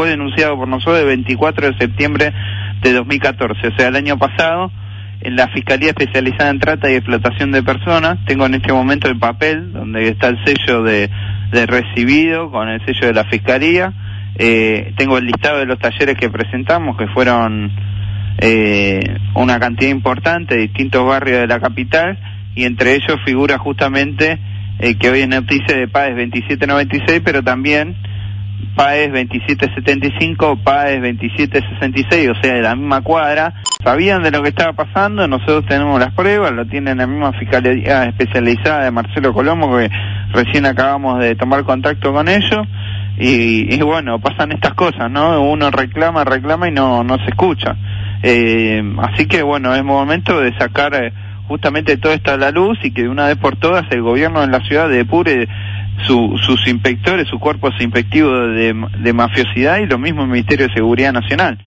fue denunciado por nosotros el 24 de septiembre de 2014, o sea, el año pasado, en la Fiscalía Especializada en Trata y Explotación de Personas. Tengo en este momento el papel donde está el sello de recibido con el sello de la Fiscalía. Tengo el listado de los talleres que presentamos, que fueron una cantidad importante de distintos barrios de la capital, y entre ellos figura justamente que hoy es noticia de PAES 2796, pero también PAES 2775, PAES 2766, o sea, de la misma cuadra. Sabían de lo que estaba pasando, nosotros tenemos las pruebas, lo tiene la misma Fiscalía Especializada de Marcelo Colombo, que recién acabamos de tomar contacto con ellos, y bueno, pasan estas cosas, ¿no? Uno reclama y no se escucha. Así que bueno, es momento de sacar justamente todo esto a la luz, y que de una vez por todas el gobierno en la ciudad depure sus inspectores, sus cuerpos inspectivos de mafiosidad, y lo mismo el Ministerio de Seguridad Nacional.